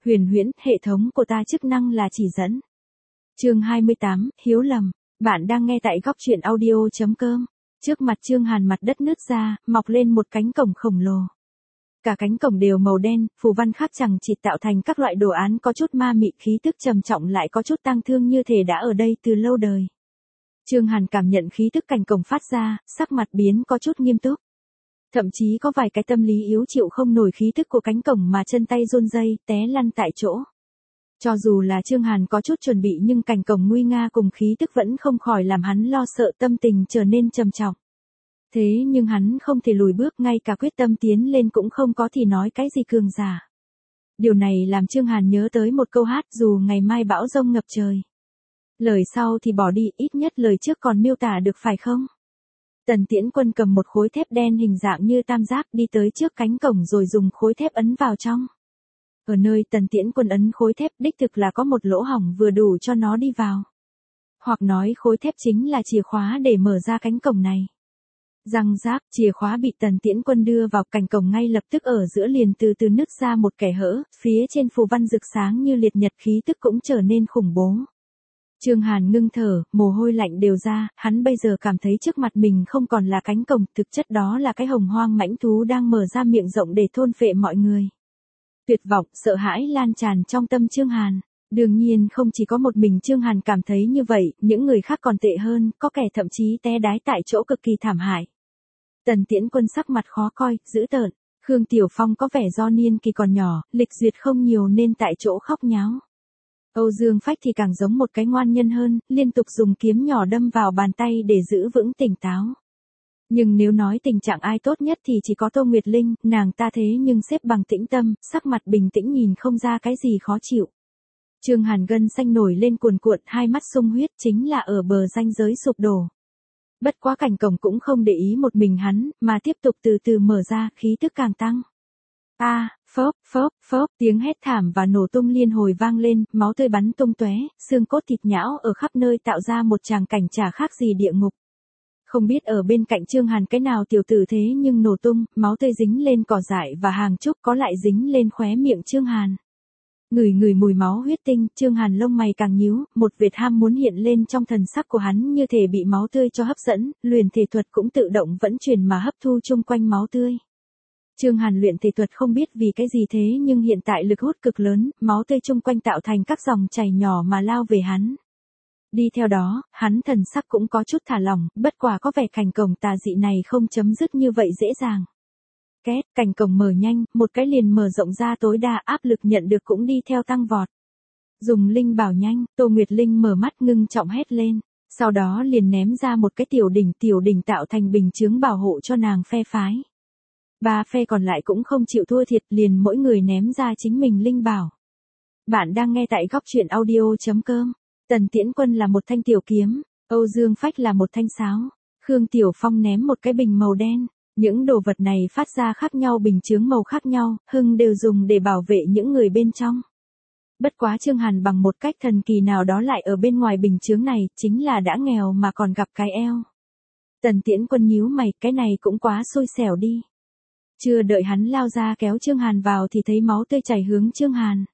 Huyền huyễn, hệ thống của ta chức năng là chỉ dẫn. Chương 28, Hiếu lầm. Bạn đang nghe tại góc truyện audio.com. Trước mặt Chương Hàn mặt đất nứt ra, mọc lên một cánh cổng khổng lồ. Cả cánh cổng đều màu đen, phù văn khắc chằng chịt tạo thành các loại đồ án có chút ma mị, khí tức trầm trọng lại có chút tang thương, như thể đã ở đây từ lâu đời. Chương Hàn cảm nhận khí tức cánh cổng phát ra, sắc mặt biến có chút nghiêm túc. Thậm chí có vài cái tâm lý yếu chịu không nổi khí tức của cánh cổng mà chân tay run rẩy, té lăn tại chỗ. Cho dù là Chương Hàn có chút chuẩn bị nhưng cánh cổng nguy nga cùng khí tức vẫn không khỏi làm hắn lo sợ, tâm tình trở nên trầm trọng. Thế nhưng hắn không thể lùi bước, ngay cả quyết tâm tiến lên cũng không có thì nói cái gì cường giả. Điều này làm Chương Hàn nhớ tới một câu hát, dù ngày mai bão giông ngập trời. Lời sau thì bỏ đi, ít nhất lời trước còn miêu tả được phải không? Tần Tiễn Quân cầm một khối thép đen hình dạng như tam giác đi tới trước cánh cổng rồi dùng khối thép ấn vào trong. Ở nơi Tần Tiễn Quân ấn khối thép đích thực là có một lỗ hổng vừa đủ cho nó đi vào. Hoặc nói khối thép chính là chìa khóa để mở ra cánh cổng này. Răng rác, chìa khóa bị Tần Tiễn Quân đưa vào cánh cổng, ngay lập tức ở giữa liền từ từ nứt ra một kẻ hở, phía trên phù văn rực sáng như liệt nhật, khí tức cũng trở nên khủng bố. Chương Hàn ngưng thở, mồ hôi lạnh đều ra, hắn bây giờ cảm thấy trước mặt mình không còn là cánh cổng, thực chất đó là cái hồng hoang mãnh thú đang mở ra miệng rộng để thôn phệ mọi người. Tuyệt vọng, sợ hãi lan tràn trong tâm Chương Hàn. Đương nhiên không chỉ có một mình Chương Hàn cảm thấy như vậy, những người khác còn tệ hơn, có kẻ thậm chí té đái tại chỗ cực kỳ thảm hại. Tần Tiễn Quân sắc mặt khó coi, dữ tợn. Khương Tiểu Phong có vẻ do niên kỳ còn nhỏ, lịch duyệt không nhiều nên tại chỗ khóc nháo. Âu Dương Phách thì càng giống một cái ngoan nhân hơn, liên tục dùng kiếm nhỏ đâm vào bàn tay để giữ vững tỉnh táo. Nhưng nếu nói tình trạng ai tốt nhất thì chỉ có Tô Nguyệt Linh, nàng ta thế nhưng xếp bằng tĩnh tâm, sắc mặt bình tĩnh nhìn không ra cái gì khó chịu. Chương Hàn gân xanh nổi lên cuồn cuộn, hai mắt sung huyết, chính là ở bờ ranh giới sụp đổ. Bất quá cảnh cổng cũng không để ý một mình hắn, mà tiếp tục từ từ mở ra, khí tức càng tăng. Phốp, phốp, phốp, tiếng hét thảm và nổ tung liên hồi vang lên, máu tươi bắn tung tóe, xương cốt thịt nhão ở khắp nơi tạo ra một tràng cảnh chả khác gì địa ngục. Không biết ở bên cạnh Chương Hàn cái nào tiểu tử thế nhưng nổ tung, máu tươi dính lên cỏ dại và hàng trúc, có lại dính lên khóe miệng Chương Hàn. Ngửi mùi máu huyết tinh, Chương Hàn lông mày càng nhíu, một vệt ham muốn hiện lên trong thần sắc của hắn, như thể bị máu tươi cho hấp dẫn, luyện thể thuật cũng tự động vẫn chuyển mà hấp thu chung quanh máu tươi. Chương Hàn luyện thể thuật không biết vì cái gì thế nhưng hiện tại lực hút cực lớn, máu tươi chung quanh tạo thành các dòng chảy nhỏ mà lao về hắn. Đi theo đó, hắn thần sắc cũng có chút thả lỏng, bất quả có vẻ cảnh cổng tà dị này không chấm dứt như vậy dễ dàng. Két, cảnh cổng mở nhanh, một cái liền mở rộng ra tối đa, áp lực nhận được cũng đi theo tăng vọt. Dùng linh bảo nhanh, Tô Nguyệt Linh mở mắt ngưng trọng hét lên, sau đó liền ném ra một cái tiểu đỉnh tạo thành bình chướng bảo hộ cho nàng phe phái. Ba phe còn lại cũng không chịu thua thiệt, liền mỗi người ném ra chính mình linh bảo. Bạn đang nghe tại góc truyện audio.com. Tần Tiễn Quân là một thanh tiểu kiếm, Âu Dương Phách là một thanh sáo, Khương Tiểu Phong ném một cái bình màu đen. Những đồ vật này phát ra khác nhau, bình chướng màu khác nhau, đều dùng để bảo vệ những người bên trong. Bất quá Chương Hàn bằng một cách thần kỳ nào đó lại ở bên ngoài bình chướng này, chính là đã nghèo mà còn gặp cái eo. Tần Tiễn Quân nhíu mày, cái này cũng quá xui xẻo đi. Chưa đợi hắn lao ra kéo Chương Hàn vào thì thấy máu tươi chảy hướng Chương Hàn.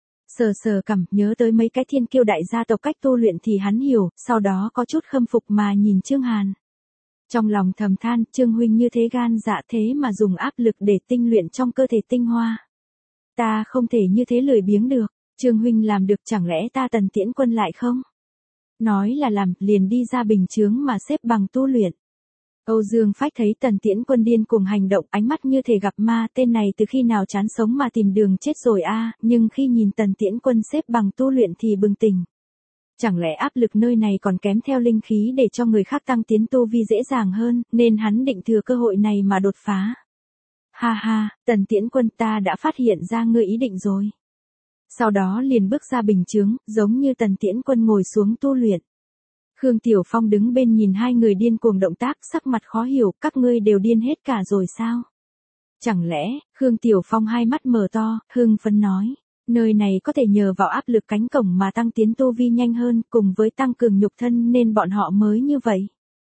Sờ cằm, nhớ tới mấy cái thiên kiêu đại gia tộc cách tu luyện thì hắn hiểu, sau đó có chút khâm phục mà nhìn Chương Hàn. Trong lòng thầm than, Chương huynh như thế gan dạ thế mà dùng áp lực để tinh luyện trong cơ thể tinh hoa. Ta không thể như thế lười biếng được, Chương huynh làm được, chẳng lẽ ta Tần Tiễn Quân lại không? Nói là làm, liền đi ra bình chướng mà xếp bằng tu luyện. Âu Dương Phách thấy Tần Tiễn Quân điên cuồng hành động, ánh mắt như thể gặp ma, tên này từ khi nào chán sống mà tìm đường chết rồi a, nhưng khi nhìn Tần Tiễn Quân xếp bằng tu luyện thì bừng tỉnh. Chẳng lẽ áp lực nơi này còn kém theo linh khí để cho người khác tăng tiến tu vi dễ dàng hơn, nên hắn định thừa cơ hội này mà đột phá. Ha ha, Tần Tiễn Quân, ta đã phát hiện ra ngươi ý định rồi. Sau đó liền bước ra bình chướng, giống như Tần Tiễn Quân ngồi xuống tu luyện. Khương Tiểu Phong đứng bên nhìn hai người điên cuồng động tác, sắc mặt khó hiểu, các ngươi đều điên hết cả rồi sao? Chẳng lẽ, Khương Tiểu Phong hai mắt mở to, hưng phấn nói, nơi này có thể nhờ vào áp lực cánh cổng mà tăng tiến tu vi nhanh hơn, cùng với tăng cường nhục thân nên bọn họ mới như vậy.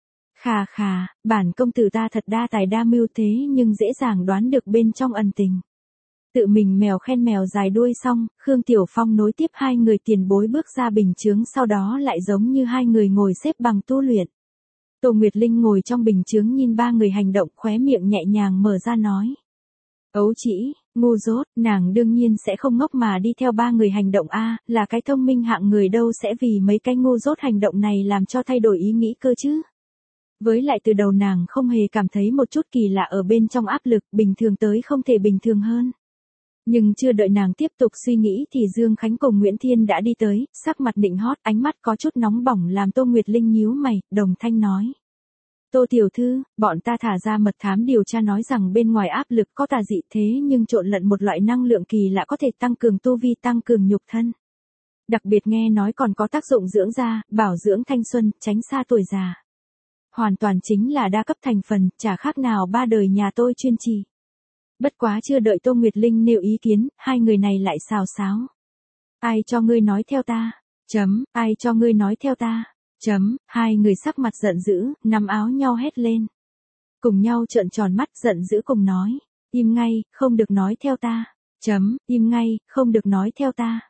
Khà, bản công tử ta thật đa tài đa mưu thế nhưng dễ dàng đoán được bên trong ẩn tình. Tự mình mèo khen mèo dài đuôi xong, Khương Tiểu Phong nối tiếp hai người tiền bối bước ra bình chướng, sau đó lại giống như hai người ngồi xếp bằng tu luyện. Tô Nguyệt Linh ngồi trong bình chướng nhìn ba người hành động, khóe miệng nhẹ nhàng mở ra nói. Ấu trĩ, ngu dốt, nàng đương nhiên sẽ không ngốc mà đi theo ba người hành động a, là cái thông minh hạng người đâu sẽ vì mấy cái ngu dốt hành động này làm cho thay đổi ý nghĩ cơ chứ. Với lại từ đầu nàng không hề cảm thấy một chút kỳ lạ ở bên trong, áp lực bình thường tới không thể bình thường hơn. Nhưng chưa đợi nàng tiếp tục suy nghĩ thì Dương Khánh cùng Nguyễn Thiên đã đi tới, sắc mặt nịnh hót, ánh mắt có chút nóng bỏng làm Tô Nguyệt Linh nhíu mày, đồng thanh nói. Tô tiểu thư, bọn ta thả ra mật thám điều tra nói rằng bên ngoài áp lực có tà dị, thế nhưng trộn lẫn một loại năng lượng kỳ lạ có thể tăng cường tu vi, tăng cường nhục thân. Đặc biệt nghe nói còn có tác dụng dưỡng da, bảo dưỡng thanh xuân, tránh xa tuổi già. Hoàn toàn chính là đa cấp thành phần, chả khác nào ba đời nhà tôi chuyên trì. Bất quá chưa đợi Tô Nguyệt Linh nêu ý kiến, hai người này lại xào xáo. Ai cho ngươi nói theo ta? Ai cho ngươi nói theo ta? Hai người sắc mặt giận dữ, nắm áo nhau hét lên. Cùng nhau trợn tròn mắt giận dữ cùng nói. Im ngay, không được nói theo ta. Im ngay, không được nói theo ta.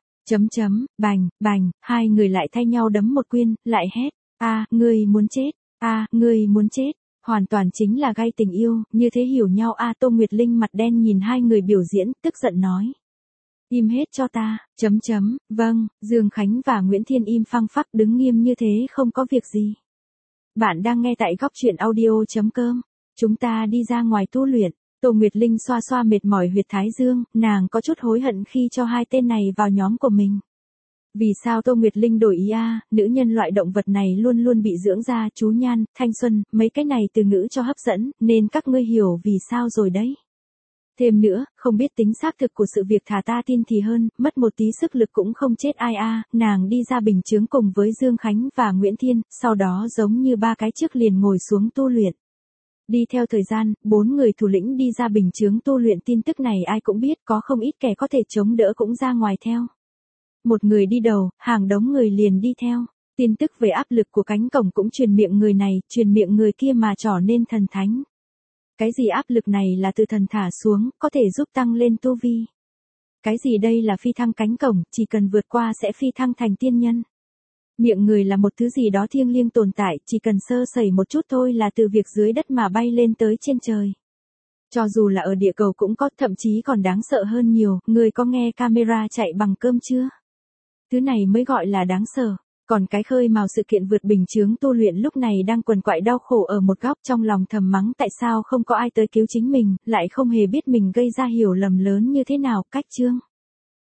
Bành, bành, hai người lại thay nhau đấm một quyên, lại hét. Ngươi muốn chết. Ngươi muốn chết. Hoàn toàn chính là gay tình yêu, như thế hiểu nhau Tô Nguyệt Linh mặt đen nhìn hai người biểu diễn, tức giận nói. Im hết cho ta, vâng, Dương Khánh và Nguyễn Thiên im phăng phắc đứng nghiêm như thế không có việc gì. Bạn đang nghe tại góc truyện audio.com, chúng ta đi ra ngoài tu luyện. Tô Nguyệt Linh xoa xoa mệt mỏi huyệt thái dương, nàng có chút hối hận khi cho hai tên này vào nhóm của mình. Vì sao Tô Nguyệt Linh đổi ý nữ nhân loại động vật này luôn luôn bị dưỡng da, chú nhan, thanh xuân, mấy cái này từ ngữ cho hấp dẫn, nên các ngươi hiểu vì sao rồi đấy. Thêm nữa, không biết tính xác thực của sự việc thả ta tin thì hơn, mất một tí sức lực cũng không chết ai nàng đi ra bình chướng cùng với Dương Khánh và Nguyễn Thiên, sau đó giống như ba cái trước liền ngồi xuống tu luyện. Đi theo thời gian, 4 người thủ lĩnh đi ra bình chướng tu luyện, tin tức này ai cũng biết, có không ít kẻ có thể chống đỡ cũng ra ngoài theo. Một người đi đầu, hàng đống người liền đi theo. Tin tức về áp lực của cánh cổng cũng truyền miệng người này, truyền miệng người kia mà trở nên thần thánh. Cái gì áp lực này là từ thần thả xuống, có thể giúp tăng lên tu vi. Cái gì đây là phi thăng cánh cổng, chỉ cần vượt qua sẽ phi thăng thành tiên nhân. Miệng người là một thứ gì đó thiêng liêng tồn tại, chỉ cần sơ sẩy một chút thôi là từ việc dưới đất mà bay lên tới trên trời. Cho dù là ở địa cầu cũng có, thậm chí còn đáng sợ hơn nhiều, người có nghe camera chạy bằng cơm chưa? Thứ này mới gọi là đáng sợ. Còn cái khơi mào sự kiện vượt bình chướng tu luyện lúc này đang quằn quại đau khổ ở một góc, trong lòng thầm mắng tại sao không có ai tới cứu chính mình, lại không hề biết mình gây ra hiểu lầm lớn như thế nào. Cách chương